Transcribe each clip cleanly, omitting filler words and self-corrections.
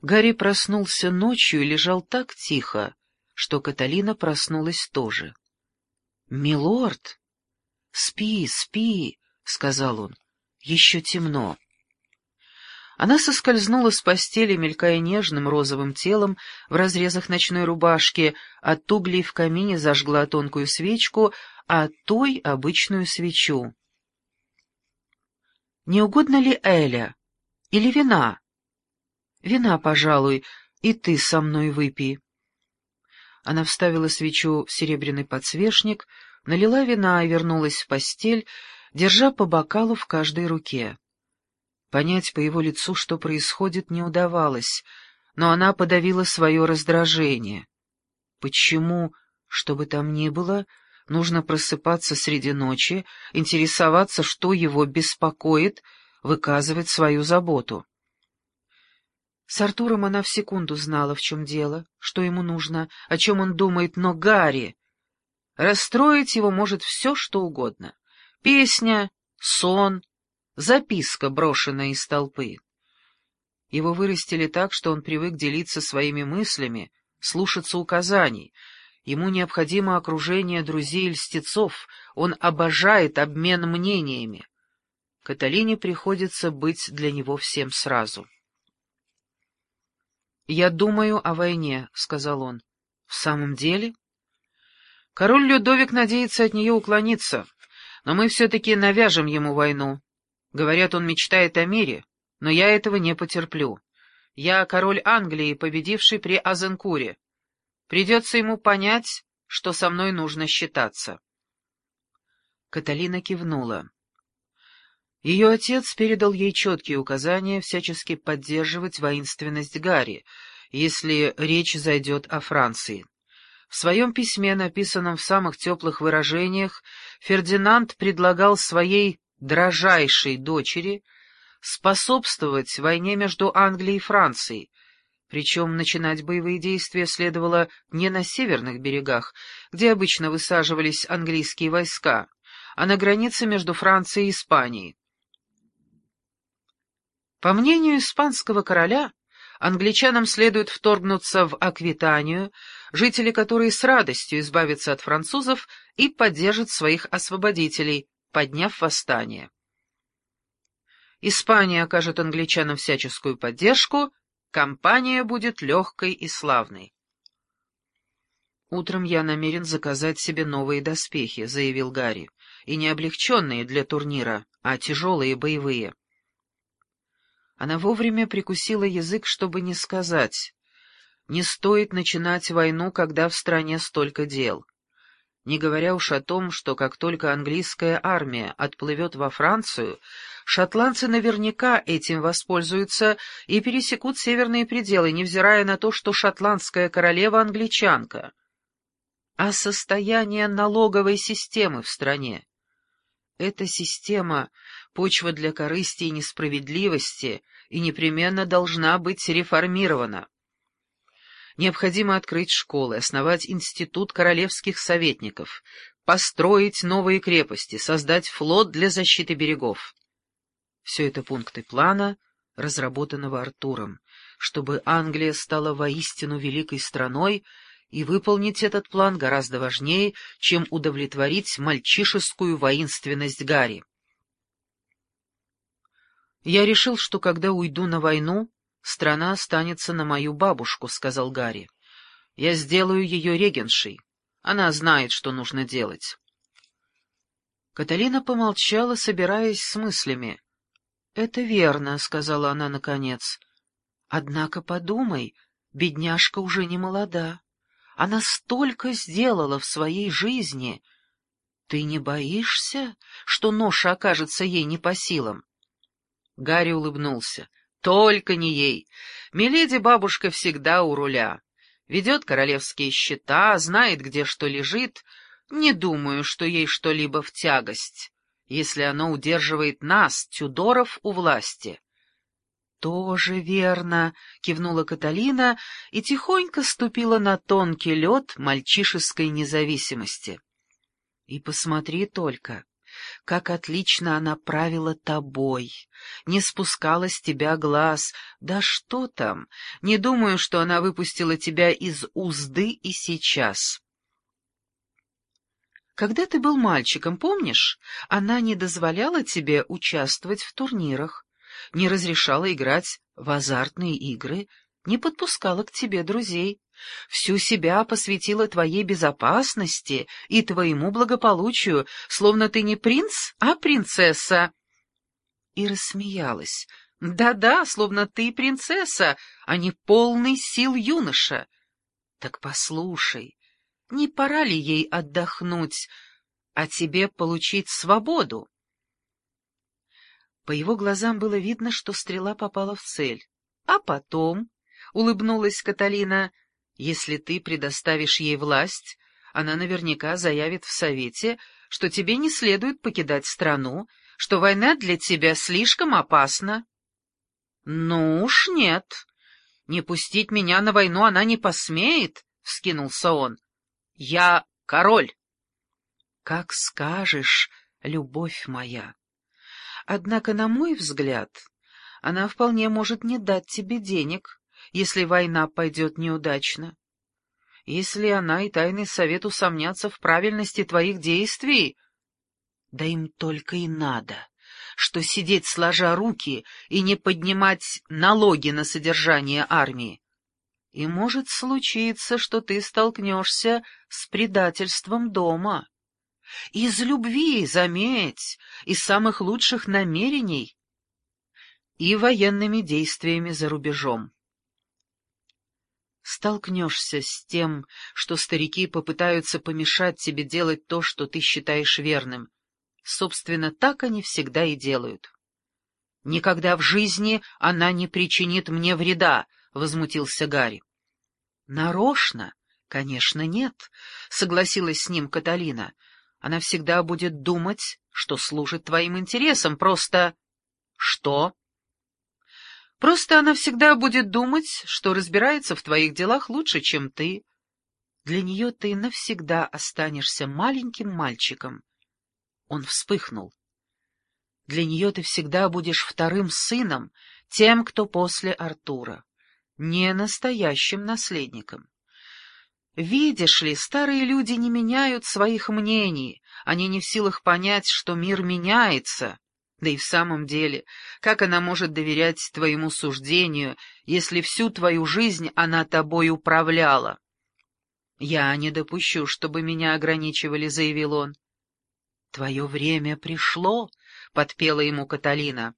Гарри проснулся ночью и лежал так тихо, что Каталина проснулась тоже. «Милорд, спи, спи», — сказал он, — «еще темно». Она соскользнула с постели, мелькая нежным розовым телом в разрезах ночной рубашки, от углей в камине зажгла тонкую свечку, а от той — обычную свечу. «Не угодно ли Эля? Или вина?» «Вина, пожалуй, и ты со мной выпей». Она вставила свечу в серебряный подсвечник, налила вина и вернулась в постель, держа по бокалу в каждой руке. Понять по его лицу, что происходит, не удавалось, но она подавила свое раздражение. Почему, что бы там ни было, нужно просыпаться среди ночи, интересоваться, что его беспокоит, выказывать свою заботу? С Артуром она в секунду знала, в чем дело, что ему нужно, о чем он думает, но Гарри... Расстроить его может все, что угодно. Песня, сон, записка, брошенная из толпы. Его вырастили так, что он привык делиться своими мыслями, слушаться указаний. Ему необходимо окружение друзей и льстецов, он обожает обмен мнениями. Каталине приходится быть для него всем сразу. «Я думаю о войне», — сказал он. «В самом деле?» «Король Людовик надеется от нее уклониться, но мы все-таки навяжем ему войну. Говорят, он мечтает о мире, но я этого не потерплю. Я король Англии, победивший при Азенкуре. Придется ему понять, что со мной нужно считаться». Каталина кивнула. Ее отец передал ей четкие указания всячески поддерживать воинственность Гарри, если речь зайдет о Франции. В своем письме, написанном в самых теплых выражениях, Фердинанд предлагал своей дрожайшей дочери способствовать войне между Англией и Францией, причем начинать боевые действия следовало не на северных берегах, где обычно высаживались английские войска, а на границе между Францией и Испанией. По мнению испанского короля, англичанам следует вторгнуться в Аквитанию, жители которой с радостью избавятся от французов и поддержат своих освободителей, подняв восстание. Испания окажет англичанам всяческую поддержку, кампания будет легкой и славной. «Утром я намерен заказать себе новые доспехи», — заявил Гарри, — «и не облегченные для турнира, а тяжелые боевые». Она вовремя прикусила язык, чтобы не сказать: «Не стоит начинать войну, когда в стране столько дел». Не говоря уж о том, что как только английская армия отплывет во Францию, шотландцы наверняка этим воспользуются и пересекут северные пределы, невзирая на то, что шотландская королева англичанка. А состояние налоговой системы в стране? Эта система — почва для корысти и несправедливости, и непременно должна быть реформирована. Необходимо открыть школы, основать институт королевских советников, построить новые крепости, создать флот для защиты берегов. Все это пункты плана, разработанного Артуром, чтобы Англия стала воистину великой страной, и выполнить этот план гораздо важнее, чем удовлетворить мальчишескую воинственность Гарри. «Я решил, что когда уйду на войну, страна останется на мою бабушку», — сказал Гарри. «Я сделаю ее регеншей. Она знает, что нужно делать». Каталина помолчала, собираясь с мыслями. «Это верно», — сказала она наконец. «Однако подумай, бедняжка уже не молода. Она столько сделала в своей жизни. Ты не боишься, что ноша окажется ей не по силам?» Гарри улыбнулся. «Только не ей. Миледи-бабушка всегда у руля. Ведет королевские счета, знает, где что лежит. Не думаю, что ей что-либо в тягость, если оно удерживает нас, Тюдоров, у власти». «Тоже верно», — кивнула Каталина и тихонько ступила на тонкий лед мальчишеской независимости. «И посмотри только, как отлично она правила тобой, не спускала с тебя глаз. Да что там, не думаю, что она выпустила тебя из узды и сейчас. Когда ты был мальчиком, помнишь, она не дозволяла тебе участвовать в турнирах, не разрешала играть в азартные игры, не подпускала к тебе друзей, всю себя посвятила твоей безопасности и твоему благополучию, словно ты не принц, а принцесса. И рассмеялась. Да-да, словно ты принцесса, а не полный сил юноша. Так послушай, не пора ли ей отдохнуть, а тебе получить свободу? По его глазам было видно, что стрела попала в цель. А потом, — улыбнулась Каталина, — если ты предоставишь ей власть, она наверняка заявит в Совете, что тебе не следует покидать страну, что война для тебя слишком опасна. — Ну уж нет, не пустить меня на войну она не посмеет, — вскинулся он. — Я король. — Как скажешь, любовь моя. Однако, на мой взгляд, она вполне может не дать тебе денег, если война пойдет неудачно. Если она и Тайный Совет усомнятся в правильности твоих действий, да им только и надо, что сидеть сложа руки и не поднимать налоги на содержание армии. И может случиться, что ты столкнешься с предательством дома. Из любви, заметь, из самых лучших намерений и военными действиями за рубежом. Столкнешься с тем, что старики попытаются помешать тебе делать то, что ты считаешь верным. Собственно, так они всегда и делают. «Никогда в жизни она не причинит мне вреда», — возмутился Гарри. «Нарочно? Конечно, нет», — согласилась с ним Каталина. «Она всегда будет думать, что служит твоим интересам, просто...» «Что?» «Просто она всегда будет думать, что разбирается в твоих делах лучше, чем ты. Для нее ты навсегда останешься маленьким мальчиком». Он вспыхнул. «Для нее ты всегда будешь вторым сыном, тем, кто после Артура, не настоящим наследником. Видишь ли, старые люди не меняют своих мнений, они не в силах понять, что мир меняется. Да и в самом деле, как она может доверять твоему суждению, если всю твою жизнь она тобой управляла?» «Я не допущу, чтобы меня ограничивали», — заявил он. «Твое время пришло», — подпела ему Каталина.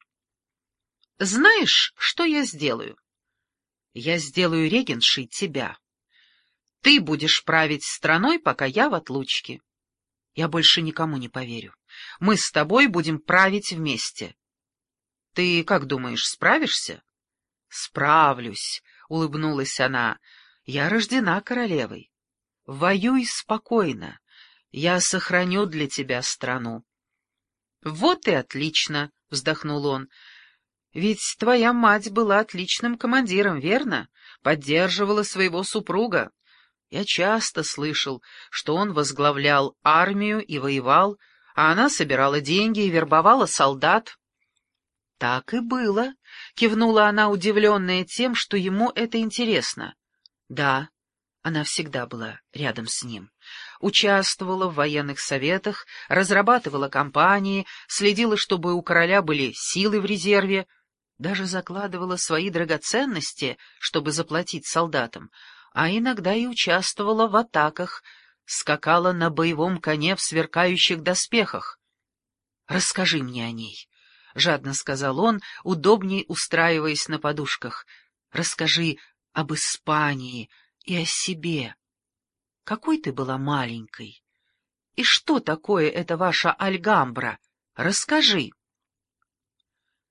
«Знаешь, что я сделаю? Я сделаю регентшей тебя. Ты будешь править страной, пока я в отлучке. Я больше никому не поверю. Мы с тобой будем править вместе. Ты как думаешь, справишься?» «Справлюсь», — улыбнулась она. «Я рождена королевой. Воюй спокойно. Я сохраню для тебя страну». «Вот и отлично», — вздохнул он. «Ведь твоя мать была отличным командиром, верно? Поддерживала своего супруга. Я часто слышал, что он возглавлял армию и воевал, а она собирала деньги и вербовала солдат». «Так и было», — кивнула она, удивленная тем, что ему это интересно. «Да, она всегда была рядом с ним, участвовала в военных советах, разрабатывала кампании, следила, чтобы у короля были силы в резерве, даже закладывала свои драгоценности, чтобы заплатить солдатам, а иногда и участвовала в атаках, скакала на боевом коне в сверкающих доспехах. «Расскажи мне о ней», — жадно сказал он, удобней устраиваясь на подушках. «Расскажи об Испании и о себе. Какой ты была маленькой? И что такое эта ваша Альгамбра? Расскажи».